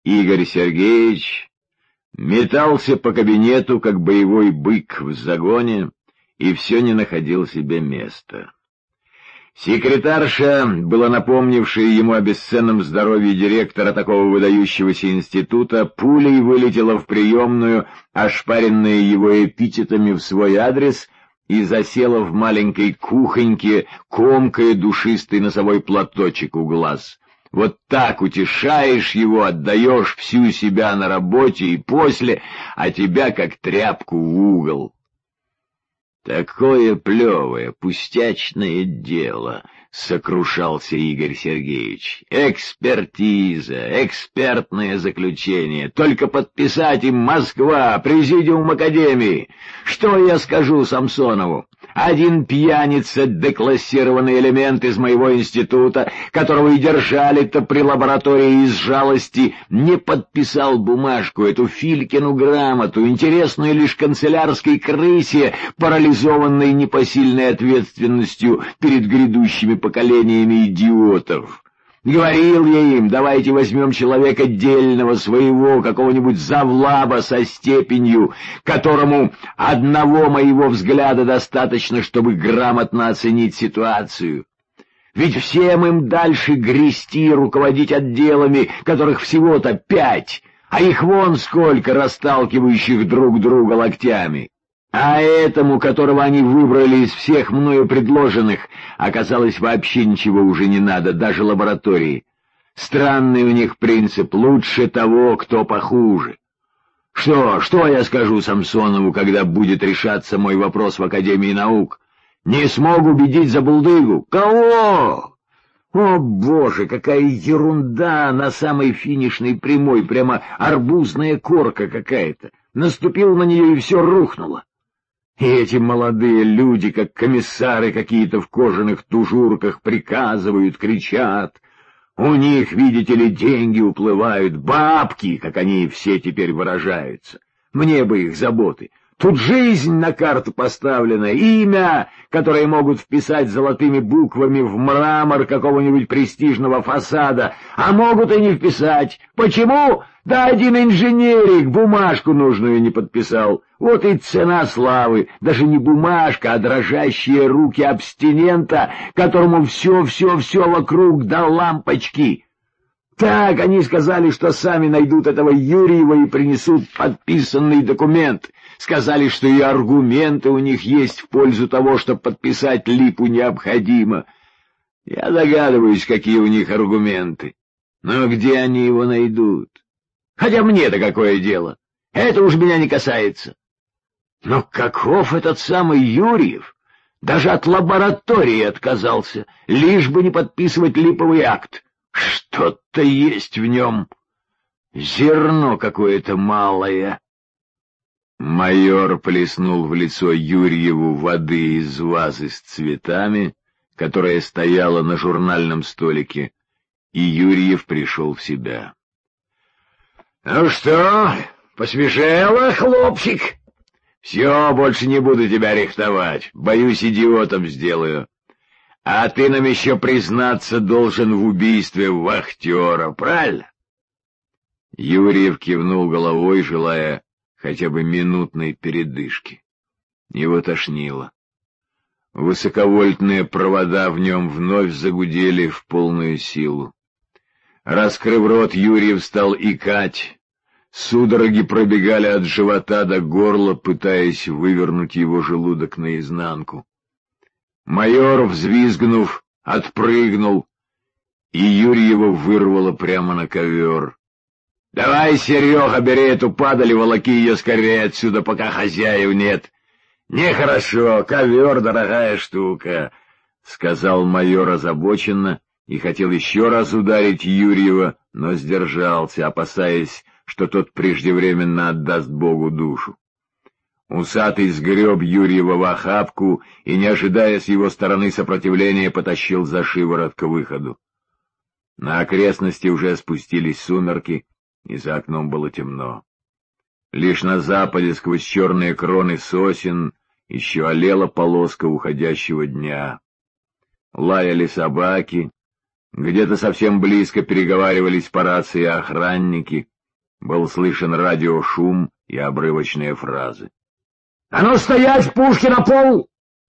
Игорь Сергеевич метался по кабинету, как боевой бык в загоне, и все не находил себе места. Секретарша, была напомнившая ему о бесценном здоровье директора такого выдающегося института, пулей вылетела в приемную, ошпаренная его эпитетами в свой адрес, и засела в маленькой кухоньке, комкая душистый носовой платочек у глаз. Вот так утешаешь его, отдаешь всю себя на работе и после, а тебя как тряпку в угол. «Такое плевое, пустячное дело», — сокрушался Игорь Сергеевич. «Экспертиза, экспертное заключение. Только подписать им Москва, президиум Академии. Что я скажу Самсонову? Один пьяница, деклассированный элемент из моего института, которого и держали-то при лаборатории из жалости, не подписал бумажку, эту Филькину грамоту, интересную лишь канцелярской крысе, парализованной непосильной ответственностью перед грядущими поколениями идиотов. Говорил я им, давайте возьмем человека дельного своего, какого-нибудь завлаба со степенью, которому одного моего взгляда достаточно, чтобы грамотно оценить ситуацию. Ведь всем им дальше грести, руководить отделами, которых всего-то 5, а их вон сколько, расталкивающих друг друга локтями. А этому, которого они выбрали из всех мною предложенных, оказалось, вообще ничего уже не надо, даже лаборатории. Странный у них принцип: лучше того, кто похуже. Что я скажу Самсонову, когда будет решаться мой вопрос в Академии наук? Не смог убедить забулдыгу. Кого? О, Боже, какая ерунда на самой финишной прямой, прямо арбузная корка какая-то. Наступил на нее, и все рухнуло. И эти молодые люди, как комиссары какие-то в кожаных тужурках, приказывают, кричат. У них, видите ли, деньги уплывают, бабки, как они все теперь выражаются. Мне бы их заботы. Тут жизнь на карту поставлена, имя, которое могут вписать золотыми буквами в мрамор какого-нибудь престижного фасада, а могут и не вписать. Почему? Да один инженерик бумажку нужную не подписал. Вот и цена славы, даже не бумажка, а дрожащие руки абстинента, которому все вокруг до лампочки. Так, они сказали, что сами найдут этого Юрьева и принесут подписанный документ. Сказали, что и аргументы у них есть в пользу того, что подписать липу необходимо. Я догадываюсь, какие у них аргументы. Но где они его найдут? Хотя мне-то какое дело? Это уж меня не касается. Но каков этот самый Юрьев? Даже от лаборатории отказался, лишь бы не подписывать липовый акт. Что-то есть в нем. Зерно какое-то малое. Майор плеснул в лицо Юрьеву воды из вазы с цветами, которая стояла на журнальном столике, и Юрьев пришел в себя. — Ну что, посвежело, хлопчик? Все, больше не буду тебя рихтовать, боюсь, идиотом сделаю. А ты нам еще признаться должен в убийстве вахтера, правильно? Юрьев кивнул головой, желая хотя бы минутной передышки. Его тошнило. Высоковольтные провода в нем вновь загудели в полную силу. Раскрыв рот, Юрьев стал икать. Судороги пробегали от живота до горла, пытаясь вывернуть его желудок наизнанку. Майор, взвизгнув, отпрыгнул, и Юрьева вырвало прямо на ковер. — Давай, Серега, бери эту падаль и волоки ее скорее отсюда, пока хозяев нет. — Нехорошо, ковер — дорогая штука, — сказал майор озабоченно и хотел еще раз ударить Юрьева, но сдержался, опасаясь, что тот преждевременно отдаст Богу душу. Усатый сгреб Юрьева в охапку и, не ожидая с его стороны сопротивления, потащил за шиворот к выходу. На окрестности уже спустились сумерки, и за окном было темно. Лишь на западе, сквозь черные кроны сосен, еще олела полоска уходящего дня. Лаяли собаки, где-то совсем близко переговаривались по рации охранники, Был слышен радиошум и обрывочные фразы. «А ну стоять, пушки на пол!»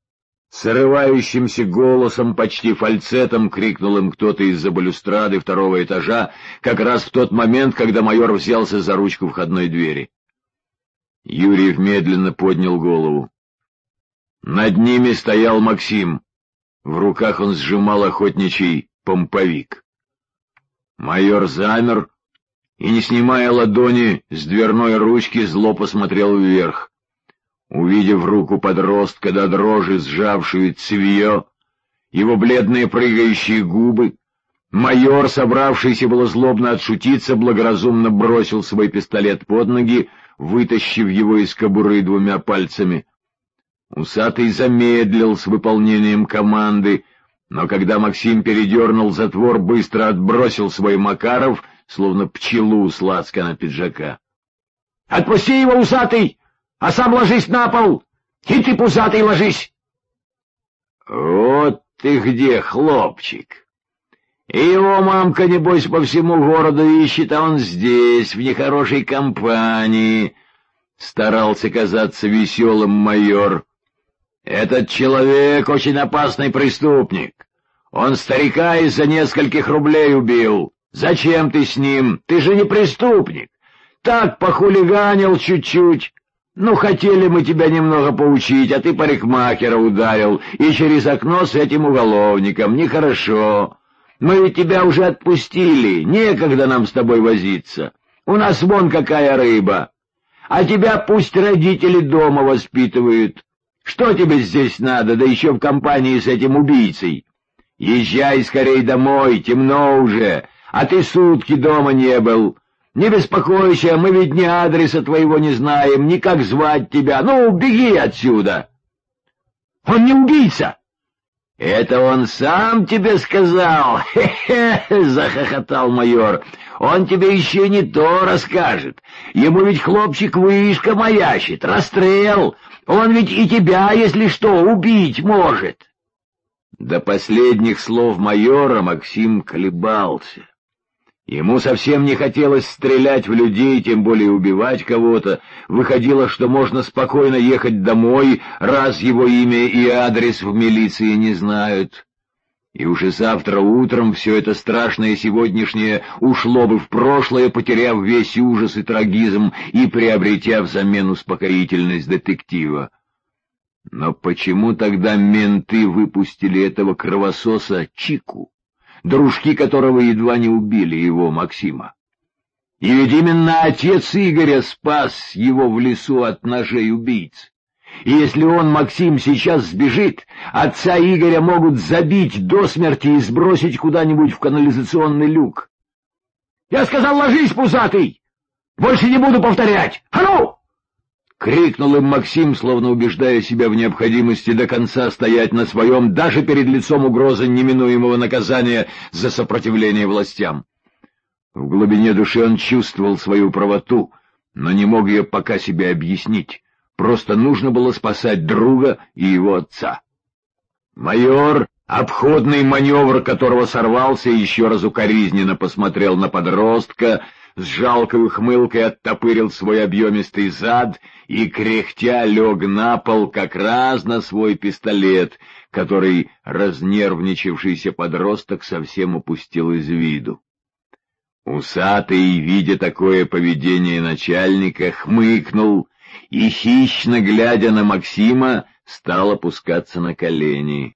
Срывающимся голосом, почти фальцетом, крикнул им кто-то из-за балюстрады второго этажа, как раз в тот момент, когда майор взялся за ручку входной двери. Юрьев медленно поднял голову. Над ними стоял Максим. В руках он сжимал охотничий помповик. Майор замер и, не снимая ладони с дверной ручки, зло посмотрел вверх. Увидев руку подростка до дрожи, сжавшую цевье, его бледные прыгающие губы, майор, собравшийся было злобно отшутиться, благоразумно бросил свой пистолет под ноги, вытащив его из кобуры двумя пальцами. Усатый замедлил с выполнением команды, но когда Максим передернул затвор, быстро отбросил свой Макаров, словно пчелу с лацкана пиджака. — Отпусти его, усатый! А сам ложись на пол! И ты, пузатый, ложись! — Вот ты где, хлопчик! И его мамка, небось, по всему городу ищет, а он здесь, в нехорошей компании. Старался казаться веселым майор. Этот человек очень опасный преступник. Он старика из-за нескольких рублей убил. Зачем ты с ним? Ты же не преступник. Так похулиганил чуть-чуть. Ну, хотели мы тебя немного поучить, а ты парикмахера ударил, и через окно с этим уголовником. Нехорошо. Мы ведь тебя уже отпустили, некогда нам с тобой возиться. У нас вон какая рыба. А тебя пусть родители дома воспитывают. Что тебе здесь надо, да еще в компании с этим убийцей? Езжай скорей домой, темно уже, а ты сутки дома не был. Не беспокойся, мы ведь ни адреса твоего не знаем, ни как звать тебя. Ну, беги отсюда. Он не убийца. Это он сам тебе сказал? Хе-хе, захохотал майор. Он тебе еще не то расскажет. Ему ведь хлопчик вышка маячит, расстрел. Он ведь и тебя, если что, убить может. До последних слов майора Максим колебался. Ему совсем не хотелось стрелять в людей, тем более убивать кого-то. Выходило, что можно спокойно ехать домой, раз его имя и адрес в милиции не знают. И уже завтра утром все это страшное сегодняшнее ушло бы в прошлое, потеряв весь ужас и трагизм и приобретя взамен успокоительность детектива. Но почему тогда менты выпустили этого кровососа Чику, дружки которого едва не убили его, Максима? И ведь именно отец Игоря спас его в лесу от ножей убийц. И если он, Максим, сейчас сбежит, отца Игоря могут забить до смерти и сбросить куда-нибудь в канализационный люк. — Я сказал, ложись, пузатый! Больше не буду повторять! А ну! — крикнул им Максим, словно убеждая себя в необходимости до конца стоять на своем, даже перед лицом угрозы неминуемого наказания за сопротивление властям. В глубине души он чувствовал свою правоту, но не мог ее пока себе объяснить. Просто нужно было спасать друга и его отца. Майор, обходный маневр которого сорвался, еще раз укоризненно посмотрел на подростка, с жалкой ухмылкой оттопырил свой объемистый зад и, кряхтя, лег на пол как раз на свой пистолет, который разнервничавшийся подросток совсем упустил из виду. Усатый, видя такое поведение начальника, хмыкнул и, хищно глядя на Максима, стал опускаться на колени.